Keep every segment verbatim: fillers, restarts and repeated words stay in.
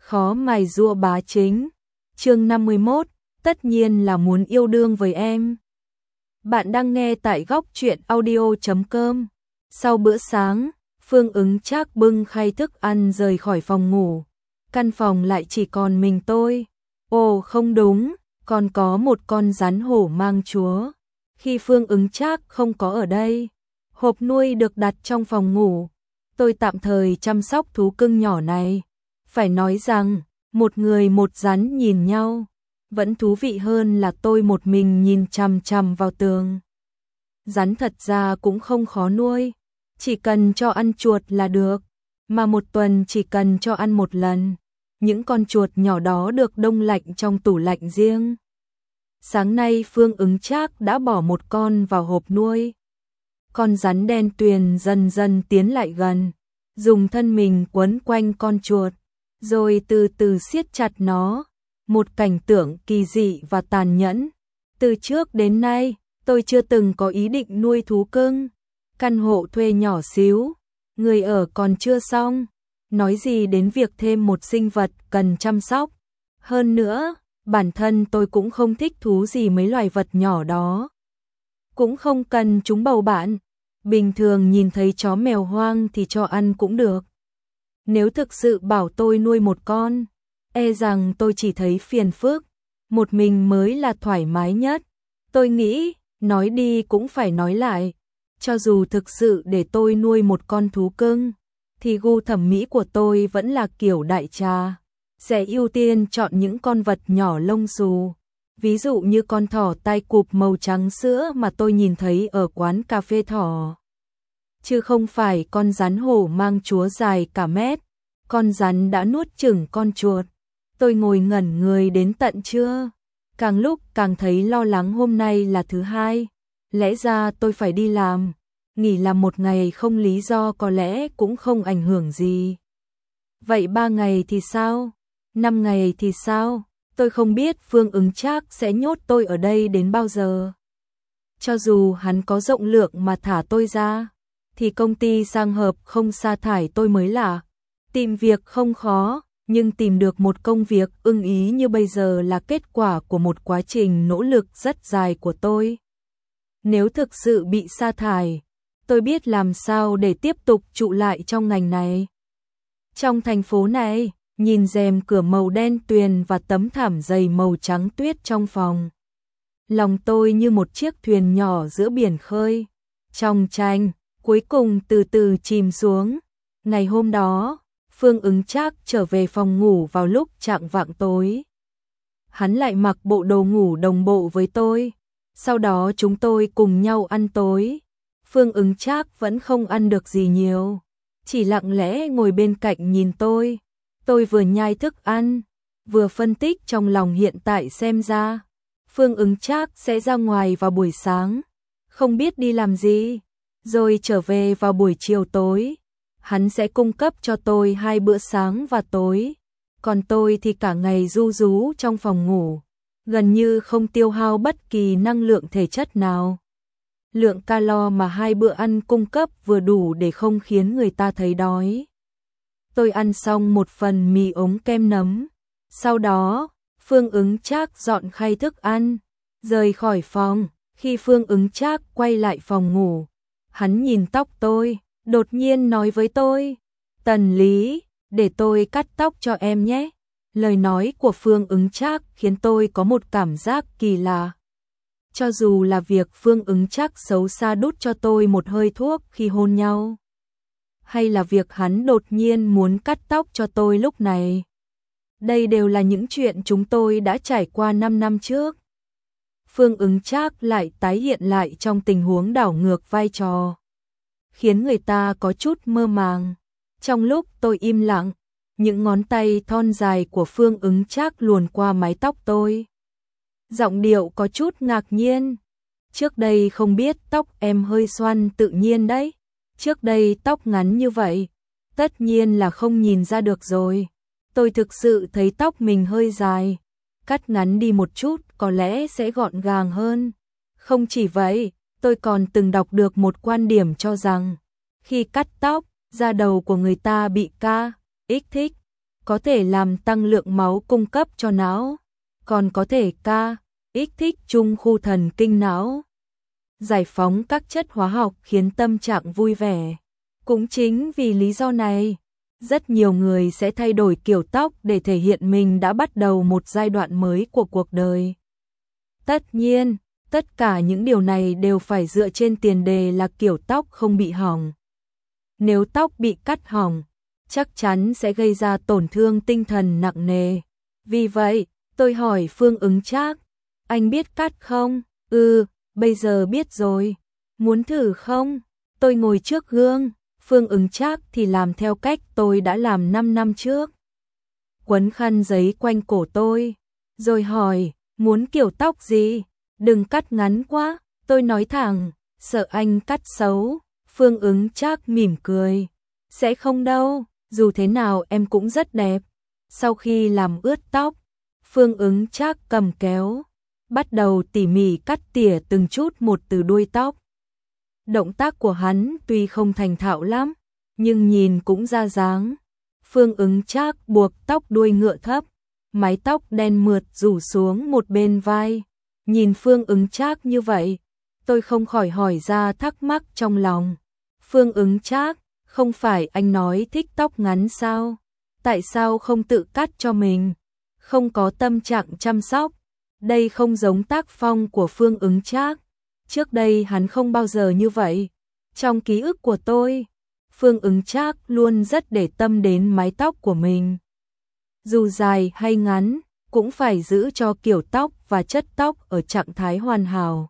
Khó mài rua bá chính. Chương năm mươi mốt, tất nhiên là muốn yêu đương với em. Bạn đang nghe tại góc truyện audio chấm com. Sau bữa sáng, Phương Ứng Trác bưng khay thức ăn rời khỏi phòng ngủ. Căn phòng lại chỉ còn mình tôi. Ồ không đúng, còn có một con rắn hổ mang chúa. Khi Phương Ứng Trác không có ở đây, hộp nuôi được đặt trong phòng ngủ. Tôi tạm thời chăm sóc thú cưng nhỏ này. Phải nói rằng, một người một rắn nhìn nhau, vẫn thú vị hơn là tôi một mình nhìn chằm chằm vào tường. Rắn thật ra cũng không khó nuôi, chỉ cần cho ăn chuột là được, mà một tuần chỉ cần cho ăn một lần. Những con chuột nhỏ đó được đông lạnh trong tủ lạnh riêng. Sáng nay Phương Ứng Trác đã bỏ một con vào hộp nuôi. Con rắn đen tuyền dần dần tiến lại gần, dùng thân mình quấn quanh con chuột, rồi từ từ siết chặt nó. Một cảnh tượng kỳ dị và tàn nhẫn. Từ trước đến nay, tôi chưa từng có ý định nuôi thú cưng. Căn hộ thuê nhỏ xíu, người ở còn chưa xong, nói gì đến việc thêm một sinh vật cần chăm sóc. Hơn nữa, bản thân tôi cũng không thích thú gì mấy loài vật nhỏ đó. Cũng không cần chúng bầu bạn. Bình thường nhìn thấy chó mèo hoang thì cho ăn cũng được. Nếu thực sự bảo tôi nuôi một con, e rằng tôi chỉ thấy phiền phức. Một mình mới là thoải mái nhất. Tôi nghĩ, nói đi cũng phải nói lại. Cho dù thực sự để tôi nuôi một con thú cưng, thì gu thẩm mỹ của tôi vẫn là kiểu đại trà. Sẽ ưu tiên chọn những con vật nhỏ lông xù. Ví dụ như con thỏ tai cụp màu trắng sữa mà tôi nhìn thấy ở quán cà phê thỏ. Chứ không phải con rắn hổ mang chúa dài cả mét. Con rắn đã nuốt chửng con chuột. Tôi ngồi ngẩn người đến tận trưa. Càng lúc càng thấy lo lắng. Hôm nay là thứ hai. Lẽ ra tôi phải đi làm. Nghỉ làm một ngày không lý do có lẽ cũng không ảnh hưởng gì. Vậy ba ngày thì sao? Năm ngày thì sao? Tôi không biết Phương Ứng Trác sẽ nhốt tôi ở đây đến bao giờ. Cho dù hắn có rộng lượng mà thả tôi ra, thì công ty sang hợp không sa thải tôi mới lạ. Tìm việc không khó, nhưng tìm được một công việc ưng ý như bây giờ là kết quả của một quá trình nỗ lực rất dài của tôi. Nếu thực sự bị sa thải, tôi biết làm sao để tiếp tục trụ lại trong ngành này. Trong thành phố này, nhìn rèm cửa màu đen tuyền và tấm thảm dày màu trắng tuyết trong phòng. Lòng tôi như một chiếc thuyền nhỏ giữa biển khơi. Trong tranh, cuối cùng từ từ chìm xuống. Ngày hôm đó, Phương Ứng Trác trở về phòng ngủ vào lúc chạng vạng tối. Hắn lại mặc bộ đồ ngủ đồng bộ với tôi. Sau đó chúng tôi cùng nhau ăn tối. Phương Ứng Trác vẫn không ăn được gì nhiều, chỉ lặng lẽ ngồi bên cạnh nhìn tôi. Tôi vừa nhai thức ăn, vừa phân tích trong lòng hiện tại xem ra. Phương Ứng Trác sẽ ra ngoài vào buổi sáng, không biết đi làm gì, rồi trở về vào buổi chiều tối. Hắn sẽ cung cấp cho tôi hai bữa sáng và tối, còn tôi thì cả ngày ru rú trong phòng ngủ, gần như không tiêu hao bất kỳ năng lượng thể chất nào. Lượng calo mà hai bữa ăn cung cấp vừa đủ để không khiến người ta thấy đói. Tôi ăn xong một phần mì ống kem nấm. Sau đó, Phương Ứng Trác dọn khay thức ăn, rời khỏi phòng. Khi Phương Ứng Trác quay lại phòng ngủ, hắn nhìn tóc tôi, đột nhiên nói với tôi: "Tần Lý, để tôi cắt tóc cho em nhé." Lời nói của Phương Ứng Trác khiến tôi có một cảm giác kỳ lạ. Cho dù là việc Phương Ứng Trác xấu xa đút cho tôi một hơi thuốc khi hôn nhau, hay là việc hắn đột nhiên muốn cắt tóc cho tôi lúc này, đây đều là những chuyện chúng tôi đã trải qua năm năm trước. Phương Ứng Trác lại tái hiện lại trong tình huống đảo ngược vai trò, khiến người ta có chút mơ màng. Trong lúc tôi im lặng, những ngón tay thon dài của Phương Ứng Trác luồn qua mái tóc tôi. Giọng điệu có chút ngạc nhiên: "Trước đây không biết tóc em hơi xoăn tự nhiên đấy. Trước đây tóc ngắn như vậy, tất nhiên là không nhìn ra được rồi. Tôi thực sự thấy tóc mình hơi dài, cắt ngắn đi một chút có lẽ sẽ gọn gàng hơn. Không chỉ vậy, tôi còn từng đọc được một quan điểm cho rằng, khi cắt tóc, da đầu của người ta bị ca, kích thích, có thể làm tăng lượng máu cung cấp cho não, còn có thể ca, kích thích trung khu thần kinh não, giải phóng các chất hóa học khiến tâm trạng vui vẻ. Cũng chính vì lý do này, rất nhiều người sẽ thay đổi kiểu tóc để thể hiện mình đã bắt đầu một giai đoạn mới của cuộc đời. Tất nhiên, tất cả những điều này đều phải dựa trên tiền đề là kiểu tóc không bị hỏng. Nếu tóc bị cắt hỏng, chắc chắn sẽ gây ra tổn thương tinh thần nặng nề. Vì vậy, tôi hỏi Phương Ứng Trác, anh biết cắt không? Ừ, bây giờ biết rồi. Muốn thử không? Tôi ngồi trước gương, Phương Ứng Trác thì làm theo cách tôi đã làm năm năm trước. Quấn khăn giấy quanh cổ tôi, rồi hỏi, muốn kiểu tóc gì? Đừng cắt ngắn quá, tôi nói thẳng, sợ anh cắt xấu. Phương Ứng Trác mỉm cười, sẽ không đâu, dù thế nào em cũng rất đẹp. Sau khi làm ướt tóc, Phương Ứng Trác cầm kéo, bắt đầu tỉ mỉ cắt tỉa từng chút một từ đuôi tóc. Động tác của hắn tuy không thành thạo lắm, nhưng nhìn cũng ra dáng. Phương Ứng Trác buộc tóc đuôi ngựa thấp, mái tóc đen mượt rủ xuống một bên vai. Nhìn Phương Ứng Trác như vậy, tôi không khỏi hỏi ra thắc mắc trong lòng. Phương Ứng Trác, không phải anh nói thích tóc ngắn sao? Tại sao không tự cắt cho mình? Không có tâm trạng chăm sóc. Đây không giống tác phong của Phương Ứng Trác. Trước đây hắn không bao giờ như vậy. Trong ký ức của tôi, Phương Ứng Trác luôn rất để tâm đến mái tóc của mình. Dù dài hay ngắn, cũng phải giữ cho kiểu tóc và chất tóc ở trạng thái hoàn hảo.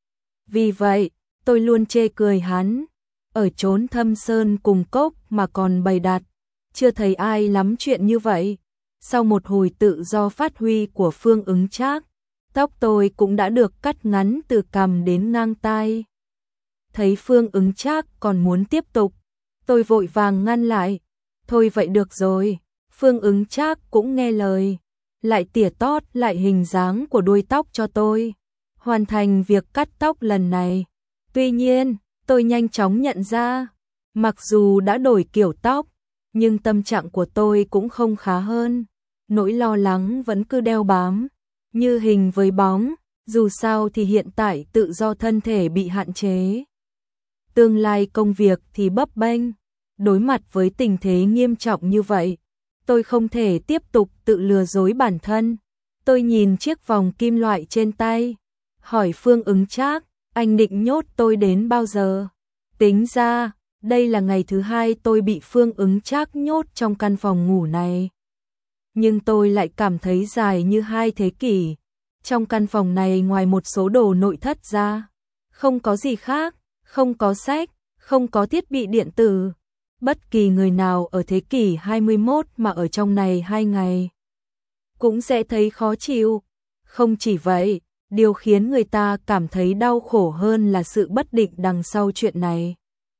Vì vậy, tôi luôn chê cười hắn. Ở chốn thâm sơn cùng cốc mà còn bày đặt, chưa thấy ai lắm chuyện như vậy. Sau một hồi tự do phát huy của Phương Ứng Trác, tóc tôi cũng đã được cắt ngắn từ cằm đến ngang tai. Thấy Phương Ứng Trác còn muốn tiếp tục, tôi vội vàng ngăn lại. Thôi vậy được rồi. Phương Ứng Trác cũng nghe lời, lại tỉa tót lại hình dáng của đuôi tóc cho tôi, hoàn thành việc cắt tóc lần này. Tuy nhiên, tôi nhanh chóng nhận ra, mặc dù đã đổi kiểu tóc, nhưng tâm trạng của tôi cũng không khá hơn. Nỗi lo lắng vẫn cứ đeo bám, như hình với bóng, dù sao thì hiện tại tự do thân thể bị hạn chế. Tương lai công việc thì bấp bênh, đối mặt với tình thế nghiêm trọng như vậy, tôi không thể tiếp tục tự lừa dối bản thân. Tôi nhìn chiếc vòng kim loại trên tay, hỏi Phương Ứng Trác, anh định nhốt tôi đến bao giờ? Tính ra, đây là ngày thứ hai tôi bị Phương Ứng Trác nhốt trong căn phòng ngủ này. Nhưng tôi lại cảm thấy dài như hai thế kỷ. Trong căn phòng này ngoài một số đồ nội thất ra, không có gì khác, không có sách, không có thiết bị điện tử. Bất kỳ người nào ở thế kỷ hai mươi mốt mà ở trong này hai ngày cũng sẽ thấy khó chịu. Không chỉ vậy, điều khiến người ta cảm thấy đau khổ hơn là sự bất định đằng sau chuyện này.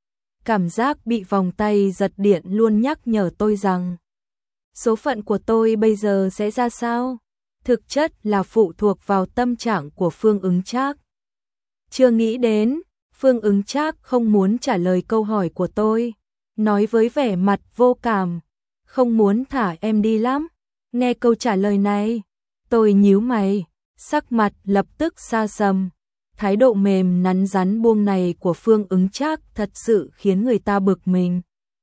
Cảm giác bị vòng tay giật điện luôn nhắc nhở tôi rằng số phận của tôi bây giờ sẽ ra sao, thực chất là phụ thuộc vào tâm trạng của Phương Ứng Trác. Chưa nghĩ đến, Phương Ứng Trác không muốn trả lời câu hỏi của tôi, nói với vẻ mặt vô cảm, không muốn thả em đi lắm. Nghe câu trả lời này, tôi nhíu mày, sắc mặt lập tức xa sầm. Thái độ mềm nắn rắn buông này của Phương Ứng Trác thật sự khiến người ta bực mình.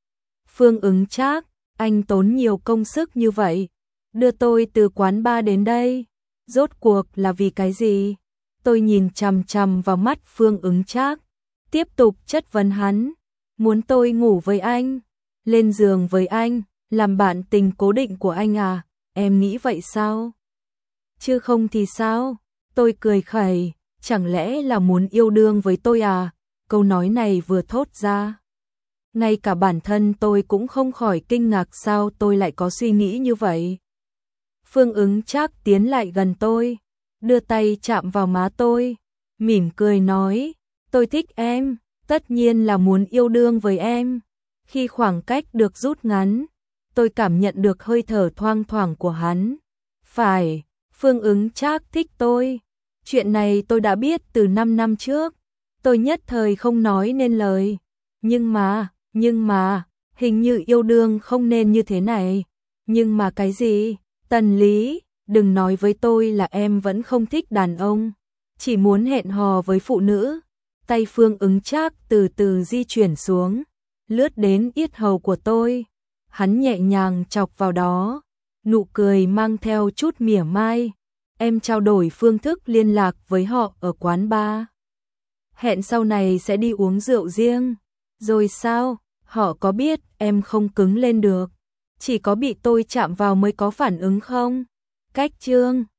Phương Ứng Trác, anh tốn nhiều công sức như vậy, đưa tôi từ quán bar đến đây, rốt cuộc là vì cái gì? Tôi nhìn chằm chằm vào mắt Phương Ứng Trác, tiếp tục chất vấn hắn. Muốn tôi ngủ với anh, lên giường với anh, làm bạn tình cố định của anh à? Em nghĩ vậy sao? Chứ không thì sao? Tôi cười khẩy, chẳng lẽ là muốn yêu đương với tôi à? Câu nói này vừa thốt ra, ngay cả bản thân tôi cũng không khỏi kinh ngạc sao tôi lại có suy nghĩ như vậy. Phương Ứng Trác tiến lại gần tôi, đưa tay chạm vào má tôi, mỉm cười nói, tôi thích em, tất nhiên là muốn yêu đương với em. Khi khoảng cách được rút ngắn, tôi cảm nhận được hơi thở thoang thoảng của hắn. Phải, Phương Ứng Trác thích tôi. Chuyện này tôi đã biết từ năm năm trước. Tôi nhất thời không nói nên lời. Nhưng mà, nhưng mà, hình như yêu đương không nên như thế này. Nhưng mà cái gì? Tần Lý, đừng nói với tôi là em vẫn không thích đàn ông, chỉ muốn hẹn hò với phụ nữ. Tay Phương Ứng Trác từ từ di chuyển xuống, lướt đến yết hầu của tôi. Hắn nhẹ nhàng chọc vào đó, nụ cười mang theo chút mỉa mai. Em trao đổi phương thức liên lạc với họ ở quán bar. Hẹn sau này sẽ đi uống rượu riêng. Rồi sao? Họ có biết em không cứng lên được, chỉ có bị tôi chạm vào mới có phản ứng không? Cách Trương